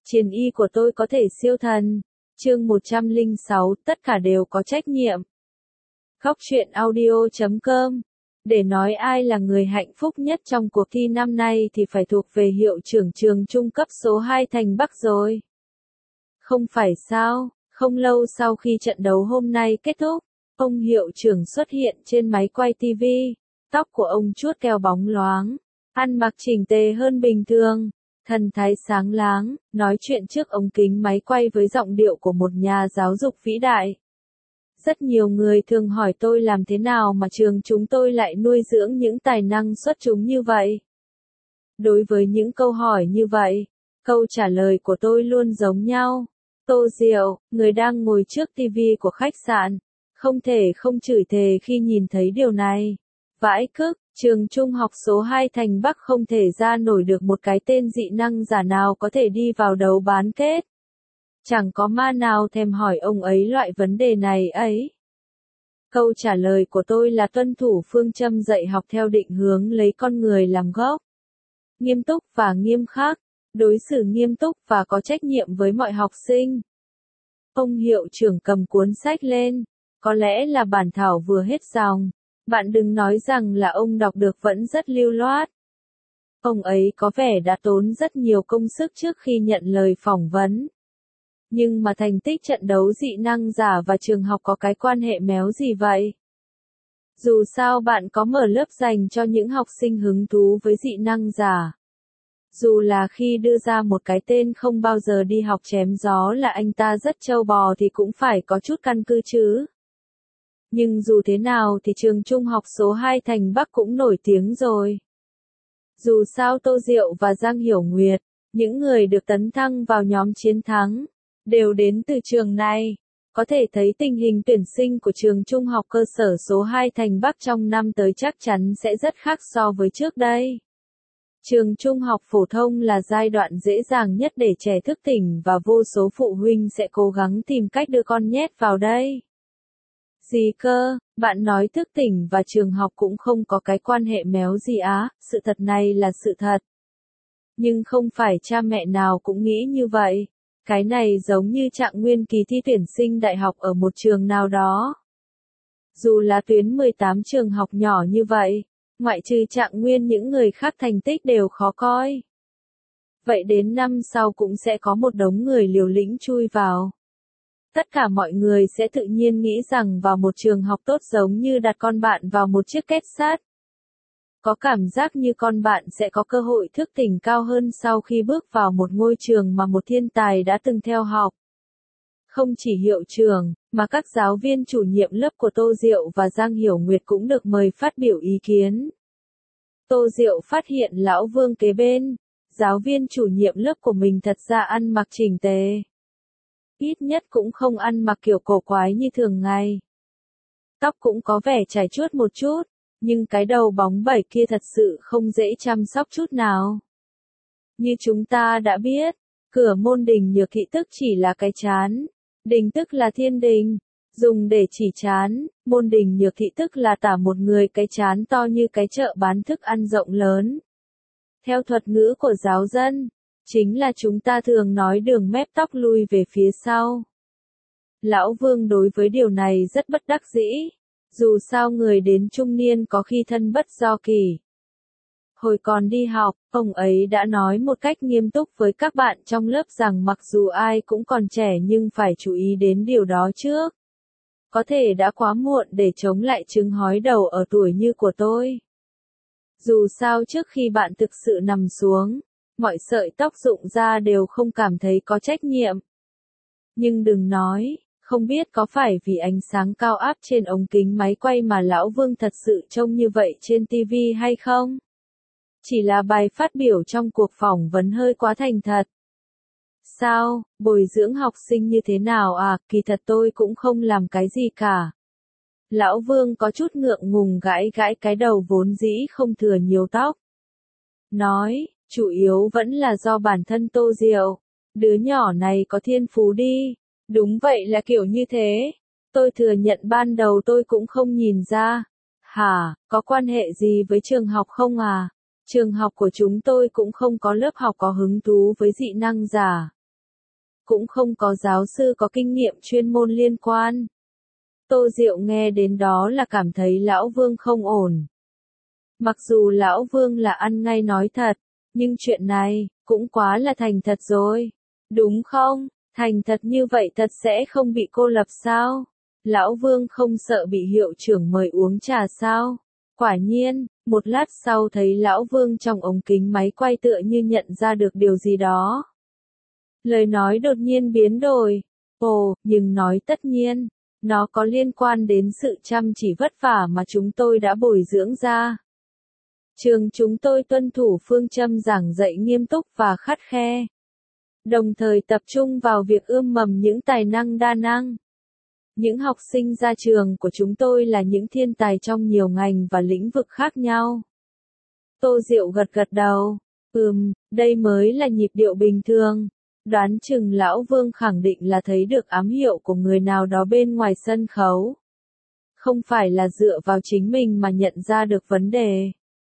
Chiến y của tôi có thể siêu thần. Chương 106, tất cả đều có trách nhiệm. Góc truyện audio.com. Để nói ai là người hạnh phúc nhất trong cuộc thi năm nay thì phải thuộc về hiệu trưởng trường trung cấp số 2 Thành Bắc rồi. Không phải sao, không lâu sau khi trận đấu hôm nay kết thúc, ông hiệu trưởng xuất hiện trên máy quay TV. Tóc của ông chuốt keo bóng loáng, ăn mặc chỉnh tề hơn bình thường, thần thái sáng láng, nói chuyện trước ống kính máy quay với giọng điệu của một nhà giáo dục vĩ đại. Rất nhiều người thường hỏi tôi làm thế nào mà trường chúng tôi lại nuôi dưỡng những tài năng xuất chúng như vậy. Đối với những câu hỏi như vậy, câu trả lời của tôi luôn giống nhau. Tô Diệu, người đang ngồi trước TV của khách sạn, không thể không chửi thề khi nhìn thấy điều này. Vãi cứt, trường trung học số 2 Thành Bắc không thể ra nổi được một cái tên dị năng giả nào có thể đi vào đấu bán kết. Chẳng có ma nào thèm hỏi ông ấy loại vấn đề này ấy. Câu trả lời của tôi là tuân thủ phương châm dạy học theo định hướng lấy con người làm gốc. Nghiêm túc và nghiêm khắc, đối xử nghiêm túc và có trách nhiệm với mọi học sinh. Ông hiệu trưởng cầm cuốn sách lên, có lẽ là bản thảo vừa hết dòng. Bạn đừng nói rằng là ông đọc được vẫn rất lưu loát. Ông ấy có vẻ đã tốn rất nhiều công sức trước khi nhận lời phỏng vấn. Nhưng mà thành tích trận đấu dị năng giả và trường học có cái quan hệ méo gì vậy? Dù sao bạn có mở lớp dành cho những học sinh hứng thú với dị năng giả. Dù là khi đưa ra một cái tên không bao giờ đi học chém gió là anh ta rất trâu bò thì cũng phải có chút căn cứ chứ. Nhưng dù thế nào thì trường trung học số 2 Thành Bắc cũng nổi tiếng rồi. Dù sao Tô Diệu và Giang Hiểu Nguyệt, những người được tấn thăng vào nhóm chiến thắng, đều đến từ trường này. Có thể thấy tình hình tuyển sinh của trường trung học cơ sở số 2 Thành Bắc trong năm tới chắc chắn sẽ rất khác so với trước đây. Trường trung học phổ thông là giai đoạn dễ dàng nhất để trẻ thức tỉnh và vô số phụ huynh sẽ cố gắng tìm cách đưa con nhét vào đây. Gì cơ, bạn nói thức tỉnh và trường học cũng không có cái quan hệ méo gì á, sự thật này là sự thật. Nhưng không phải cha mẹ nào cũng nghĩ như vậy. Cái này giống như trạng nguyên kỳ thi tuyển sinh đại học ở một trường nào đó. Dù là tuyến 18 trường học nhỏ như vậy, ngoại trừ trạng nguyên những người khác thành tích đều khó coi. Vậy đến năm sau cũng sẽ có một đống người liều lĩnh chui vào. Tất cả mọi người sẽ tự nhiên nghĩ rằng vào một trường học tốt giống như đặt con bạn vào một chiếc két sắt. Có cảm giác như con bạn sẽ có cơ hội thức tỉnh cao hơn sau khi bước vào một ngôi trường mà một thiên tài đã từng theo học. Không chỉ hiệu trưởng, mà các giáo viên chủ nhiệm lớp của Tô Diệu và Giang Hiểu Nguyệt cũng được mời phát biểu ý kiến. Tô Diệu phát hiện lão Vương kế bên, giáo viên chủ nhiệm lớp của mình thật ra ăn mặc chỉnh tề. Ít nhất cũng không ăn mặc kiểu cổ quái như thường ngày. Tóc cũng có vẻ chải chuốt một chút, nhưng cái đầu bóng bẩy kia thật sự không dễ chăm sóc chút nào. Như chúng ta đã biết, cửa môn đình nhược thị tức chỉ là cái trán, đình tức là thiên đình, dùng để chỉ trán, môn đình nhược thị tức là tả một người cái trán to như cái chợ bán thức ăn rộng lớn. Theo thuật ngữ của giáo dân, chính là chúng ta thường nói đường mép tóc lui về phía sau. Lão Vương đối với điều này rất bất đắc dĩ, dù sao người đến trung niên có khi thân bất do kỳ. Hồi còn đi học, ông ấy đã nói một cách nghiêm túc với các bạn trong lớp rằng mặc dù ai cũng còn trẻ nhưng phải chú ý đến điều đó trước. Có thể đã quá muộn để chống lại chứng hói đầu ở tuổi như của tôi. Dù sao trước khi bạn thực sự nằm xuống, mọi sợi tóc rụng ra đều không cảm thấy có trách nhiệm. Nhưng đừng nói, không biết có phải vì ánh sáng cao áp trên ống kính máy quay mà lão Vương thật sự trông như vậy trên TV hay không? Chỉ là bài phát biểu trong cuộc phỏng vấn hơi quá thành thật. Sao, bồi dưỡng học sinh như thế nào à, kỳ thật tôi cũng không làm cái gì cả. Lão Vương có chút ngượng ngùng gãi gãi cái đầu vốn dĩ không thừa nhiều tóc. Nói, chủ yếu vẫn là do bản thân Tô Diệu. Đứa nhỏ này có thiên phú đi. Đúng vậy là kiểu như thế. Tôi thừa nhận ban đầu tôi cũng không nhìn ra. Hả, có quan hệ gì với trường học không à? Trường học của chúng tôi cũng không có lớp học có hứng thú với dị năng giả. cũng không có giáo sư có kinh nghiệm chuyên môn liên quan. Tô Diệu nghe đến đó là cảm thấy Lão Vương không ổn. Mặc dù Lão Vương là ăn ngay nói thật, nhưng chuyện này, cũng quá là thành thật rồi. Đúng không? Thành thật như vậy thật sẽ không bị cô lập sao? Lão Vương không sợ bị hiệu trưởng mời uống trà sao? Quả nhiên, một lát sau thấy Lão Vương trong ống kính máy quay tựa như nhận ra được điều gì đó. Lời nói đột nhiên biến đổi. Ồ, nhưng nói tất nhiên, nó có liên quan đến sự chăm chỉ vất vả mà chúng tôi đã bồi dưỡng ra. Trường chúng tôi tuân thủ phương châm giảng dạy nghiêm túc và khắt khe. Đồng thời tập trung vào việc ươm mầm những tài năng đa năng. Những học sinh ra trường của chúng tôi là những thiên tài trong nhiều ngành và lĩnh vực khác nhau. Tô Diệu gật gật đầu. Đây mới là nhịp điệu bình thường. Đoán chừng Lão Vương khẳng định là thấy được ám hiệu của người nào đó bên ngoài sân khấu. Không phải là dựa vào chính mình mà nhận ra được vấn đề.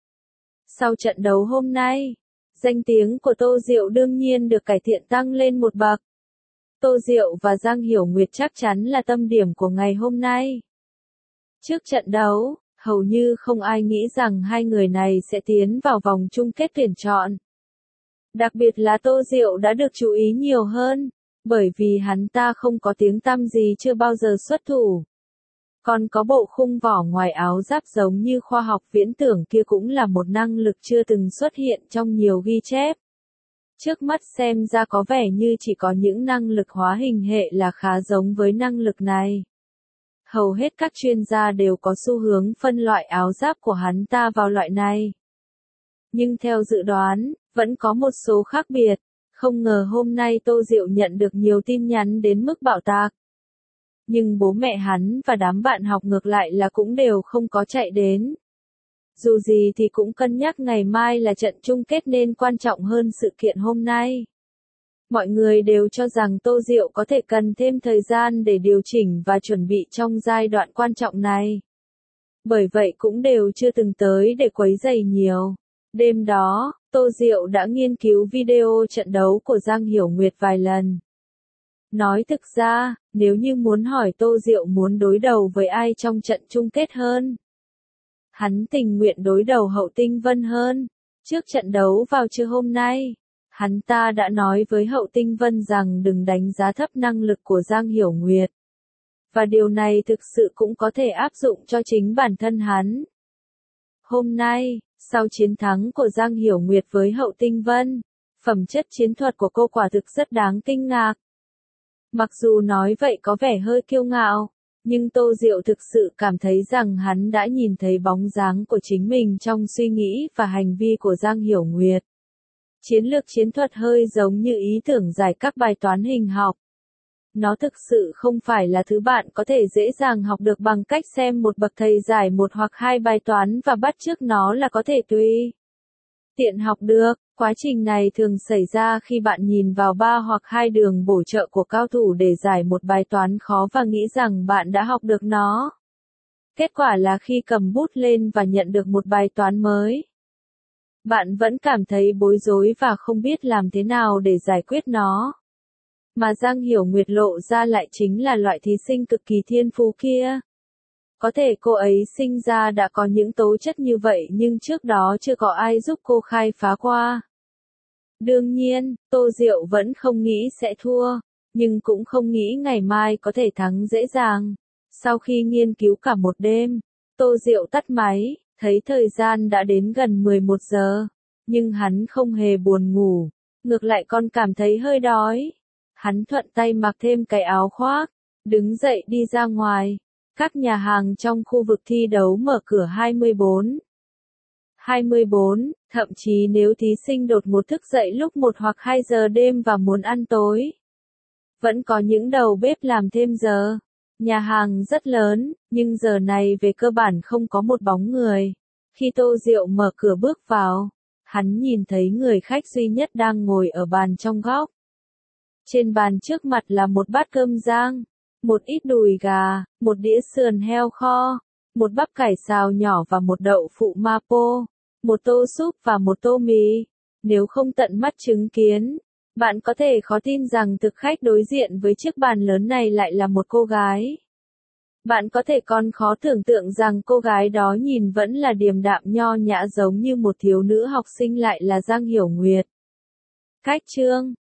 Sau trận đấu hôm nay, danh tiếng của Tô Diệu đương nhiên được cải thiện tăng lên một bậc. Tô Diệu và Giang Hiểu Nguyệt chắc chắn là tâm điểm của ngày hôm nay. Trước trận đấu, hầu như không ai nghĩ rằng hai người này sẽ tiến vào vòng chung kết tuyển chọn. Đặc biệt là Tô Diệu đã được chú ý nhiều hơn, bởi vì hắn ta không có tiếng tăm gì chưa bao giờ xuất thủ. Còn có bộ khung vỏ ngoài áo giáp giống như khoa học viễn tưởng kia cũng là một năng lực chưa từng xuất hiện trong nhiều ghi chép. Trước mắt xem ra có vẻ như chỉ có những năng lực hóa hình hệ là khá giống với năng lực này. Hầu hết các chuyên gia đều có xu hướng phân loại áo giáp của hắn ta vào loại này. Nhưng theo dự đoán, vẫn có một số khác biệt. Không ngờ hôm nay Tô Diệu nhận được nhiều tin nhắn đến mức bạo tạc. Nhưng bố mẹ hắn và đám bạn học ngược lại là cũng đều không có chạy đến. Dù gì thì cũng cân nhắc ngày mai là trận chung kết nên quan trọng hơn sự kiện hôm nay. Mọi người đều cho rằng Tô Diệu có thể cần thêm thời gian để điều chỉnh và chuẩn bị trong giai đoạn quan trọng này. Bởi vậy cũng đều chưa từng tới để quấy rầy nhiều. Đêm đó, Tô Diệu đã nghiên cứu video trận đấu của Giang Hiểu Nguyệt vài lần. Nói thực ra, nếu như muốn hỏi Tô Diệu muốn đối đầu với ai trong trận chung kết hơn, hắn tình nguyện đối đầu Hậu Tinh Vân hơn. Trước trận đấu vào trưa hôm nay, hắn ta đã nói với Hậu Tinh Vân rằng đừng đánh giá thấp năng lực của Giang Hiểu Nguyệt. Và điều này thực sự cũng có thể áp dụng cho chính bản thân hắn. Hôm nay, sau chiến thắng của Giang Hiểu Nguyệt với Hậu Tinh Vân, phẩm chất chiến thuật của cô quả thực rất đáng kinh ngạc. Mặc dù nói vậy có vẻ hơi kiêu ngạo, nhưng Tô Diệu thực sự cảm thấy rằng hắn đã nhìn thấy bóng dáng của chính mình trong suy nghĩ và hành vi của Giang Hiểu Nguyệt. Chiến lược chiến thuật hơi giống như ý tưởng giải các bài toán hình học. Nó thực sự không phải là thứ bạn có thể dễ dàng học được bằng cách xem một bậc thầy giải một hoặc hai bài toán và bắt chước nó là có thể tùy tiện học được. Quá trình này thường xảy ra khi bạn nhìn vào ba hoặc hai đường bổ trợ của cao thủ để giải một bài toán khó và nghĩ rằng bạn đã học được nó. Kết quả là khi cầm bút lên và nhận được một bài toán mới, bạn vẫn cảm thấy bối rối và không biết làm thế nào để giải quyết nó. Mà Giang Hiểu Nguyệt lộ ra lại chính là loại thí sinh cực kỳ thiên phú kia. Có thể cô ấy sinh ra đã có những tố chất như vậy nhưng trước đó chưa có ai giúp cô khai phá qua. Đương nhiên, Tô Diệu vẫn không nghĩ sẽ thua, nhưng cũng không nghĩ ngày mai có thể thắng dễ dàng. Sau khi nghiên cứu cả một đêm, Tô Diệu tắt máy, thấy thời gian đã đến gần 11 giờ, nhưng hắn không hề buồn ngủ, ngược lại còn cảm thấy hơi đói. Hắn thuận tay mặc thêm cái áo khoác, đứng dậy đi ra ngoài. Các nhà hàng trong khu vực thi đấu mở cửa 24, thậm chí nếu thí sinh đột ngột thức dậy lúc 1 hoặc 2 giờ đêm và muốn ăn tối, vẫn có những đầu bếp làm thêm giờ. Nhà hàng rất lớn, nhưng giờ này về cơ bản không có một bóng người. Khi Tô Diệu mở cửa bước vào, hắn nhìn thấy người khách duy nhất đang ngồi ở bàn trong góc. Trên bàn trước mặt là một bát cơm rang, một ít đùi gà, một đĩa sườn heo kho, một bắp cải xào nhỏ và một đậu phụ mapo, một tô súp và một tô mì. Nếu không tận mắt chứng kiến, Bạn có thể khó tin rằng thực khách đối diện với chiếc bàn lớn này lại là một cô gái. Bạn có thể còn khó tưởng tượng rằng cô gái đó nhìn vẫn là điềm đạm nho nhã giống như một thiếu nữ học sinh lại là Giang Hiểu Nguyệt. Khách trương